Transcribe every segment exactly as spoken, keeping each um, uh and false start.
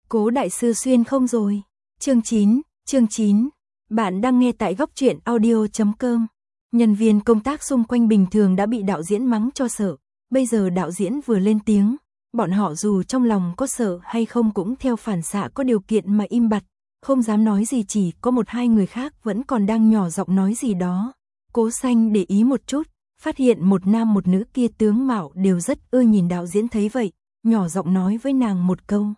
Cố đại sư xuyên không rồi. Chương chín, chương chín. Bạn đang nghe tại góc truyện audio chấm com. Nhân viên công tác xung quanh bình thường đã bị đạo diễn mắng cho sợ. Bây giờ đạo diễn vừa lên tiếng, bọn họ dù trong lòng có sợ hay không cũng theo phản xạ có điều kiện mà im bặt, không dám nói gì, chỉ có một hai người khác vẫn còn đang nhỏ giọng nói gì đó. Cố Xanh để ý một chút, phát hiện một nam một nữ kia tướng mạo đều rất ưa nhìn đạo diễn, thấy vậy, nhỏ giọng nói với nàng một câu.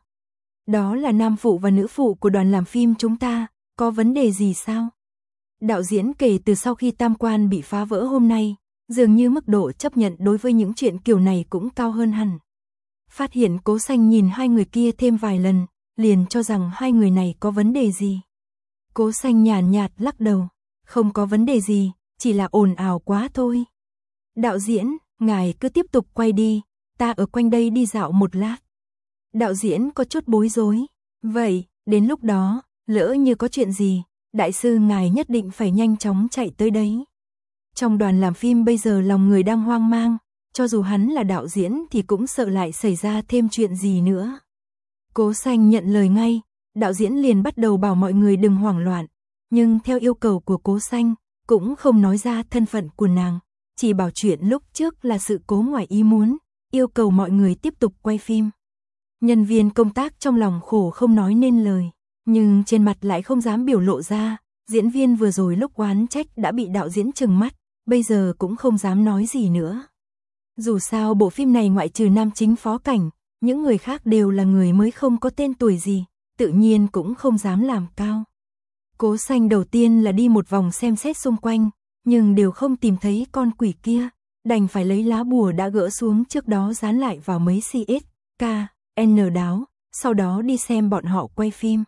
Đó là nam phụ và nữ phụ của đoàn làm phim chúng ta, có vấn đề gì sao? Đạo diễn kể từ sau khi tam quan bị phá vỡ hôm nay, dường như mức độ chấp nhận đối với những chuyện kiểu này cũng cao hơn hẳn. Phát hiện Cố Xanh nhìn hai người kia thêm vài lần, liền cho rằng hai người này có vấn đề gì. Cố Xanh nhàn nhạt lắc đầu, không có vấn đề gì, chỉ là ồn ào quá thôi. Đạo diễn, ngài cứ tiếp tục quay đi, ta ở quanh đây đi dạo một lát. Đạo diễn có chút bối rối, vậy, đến lúc đó, lỡ như có chuyện gì, đại sư ngài nhất định phải nhanh chóng chạy tới đấy. Trong đoàn làm phim bây giờ lòng người đang hoang mang, cho dù hắn là đạo diễn thì cũng sợ lại xảy ra thêm chuyện gì nữa. Cố Xanh nhận lời ngay, đạo diễn liền bắt đầu bảo mọi người đừng hoảng loạn, nhưng theo yêu cầu của Cố Xanh, cũng không nói ra thân phận của nàng, chỉ bảo chuyện lúc trước là sự cố ngoài ý muốn, yêu cầu mọi người tiếp tục quay phim. Nhân viên công tác trong lòng khổ không nói nên lời, nhưng trên mặt lại không dám biểu lộ ra, diễn viên vừa rồi lúc oán trách đã bị đạo diễn trừng mắt, bây giờ cũng không dám nói gì nữa. Dù sao bộ phim này ngoại trừ nam chính Phó Cảnh, những người khác đều là người mới không có tên tuổi gì, tự nhiên cũng không dám làm cao. Cố Xanh đầu tiên là đi một vòng xem xét xung quanh, nhưng đều không tìm thấy con quỷ kia, đành phải lấy lá bùa đã gỡ xuống trước đó dán lại vào mấy xê ét, ca, en đáo, sau đó đi xem bọn họ quay phim.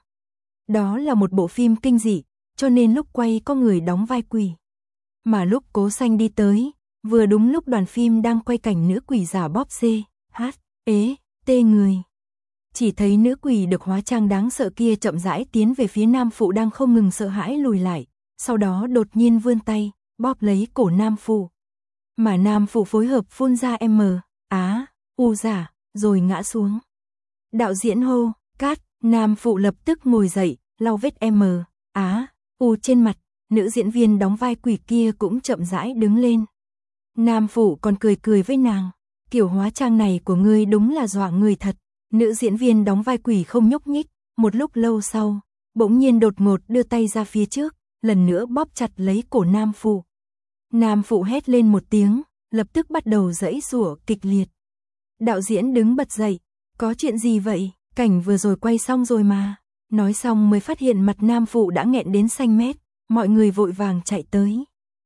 Đó là một bộ phim kinh dị, cho nên lúc quay có người đóng vai quỷ. Mà lúc Cố Xanh đi tới, vừa đúng lúc đoàn phim đang quay cảnh nữ quỷ giả bóp dê, hát, ế, tê người. Chỉ thấy nữ quỷ được hóa trang đáng sợ kia chậm rãi tiến về phía nam phụ đang không ngừng sợ hãi lùi lại, sau đó đột nhiên vươn tay, bóp lấy cổ nam phụ. Mà nam phụ phối hợp phun ra M, á, u giả, rồi ngã xuống. Đạo diễn hô, cát, nam phụ lập tức ngồi dậy, lau vết M, á, u trên mặt, nữ diễn viên đóng vai quỷ kia cũng chậm rãi đứng lên. Nam phụ còn cười cười với nàng, kiểu hóa trang này của ngươi đúng là dọa người thật. Nữ diễn viên đóng vai quỷ không nhúc nhích, một lúc lâu sau, bỗng nhiên đột ngột đưa tay ra phía trước, lần nữa bóp chặt lấy cổ nam phụ. Nam phụ hét lên một tiếng, lập tức bắt đầu giãy giụa kịch liệt. Đạo diễn đứng bật dậy, có chuyện gì vậy, cảnh vừa rồi quay xong rồi mà. Nói xong mới phát hiện mặt nam phụ đã nghẹn đến xanh mét, mọi người vội vàng chạy tới.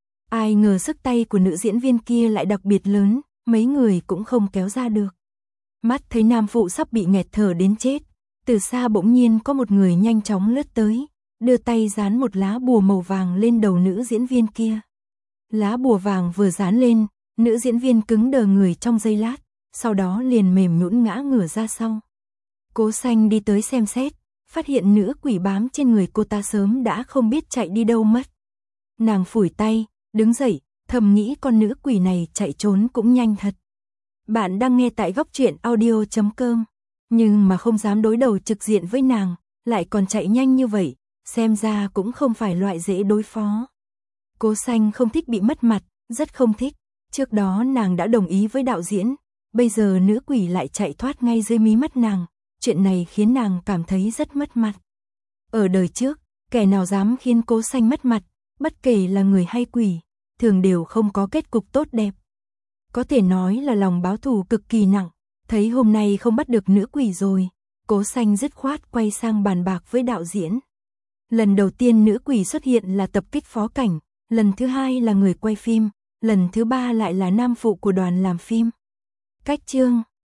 Ai ngờ sức tay của nữ diễn viên kia lại đặc biệt lớn, mấy người cũng không kéo ra được. Mắt thấy nam phụ sắp bị nghẹt thở đến chết, từ xa bỗng nhiên có một người nhanh chóng lướt tới, đưa tay dán một lá bùa màu vàng lên đầu nữ diễn viên kia. Lá bùa vàng vừa dán lên, nữ diễn viên cứng đờ người trong giây lát, sau đó liền mềm nhũn ngã ngửa ra sau. Cố Xanh đi tới xem xét, phát hiện nữ quỷ bám trên người cô ta sớm đã không biết chạy đi đâu mất. Nàng phủi tay, đứng dậy, thầm nghĩ con nữ quỷ này chạy trốn cũng nhanh thật. Bạn đang nghe tại góc truyện audio chấm com, nhưng mà không dám đối đầu trực diện với nàng, lại còn chạy nhanh như vậy, xem ra cũng không phải loại dễ đối phó. Cố Xanh không thích bị mất mặt, rất không thích, trước đó nàng đã đồng ý với đạo diễn, bây giờ nữ quỷ lại chạy thoát ngay dưới mí mắt nàng, chuyện này khiến nàng cảm thấy rất mất mặt. Ở đời trước, kẻ nào dám khiến Cố Xanh mất mặt, bất kể là người hay quỷ, thường đều không có kết cục tốt đẹp. Có thể nói là lòng báo thù cực kỳ nặng, thấy hôm nay không bắt được nữ quỷ rồi, Cố Xanh dứt khoát quay sang bàn bạc với đạo diễn. Lần đầu tiên nữ quỷ xuất hiện là tập kích Phó Cảnh, lần thứ hai là người quay phim, lần thứ ba lại là nam phụ của đoàn làm phim. Cách chương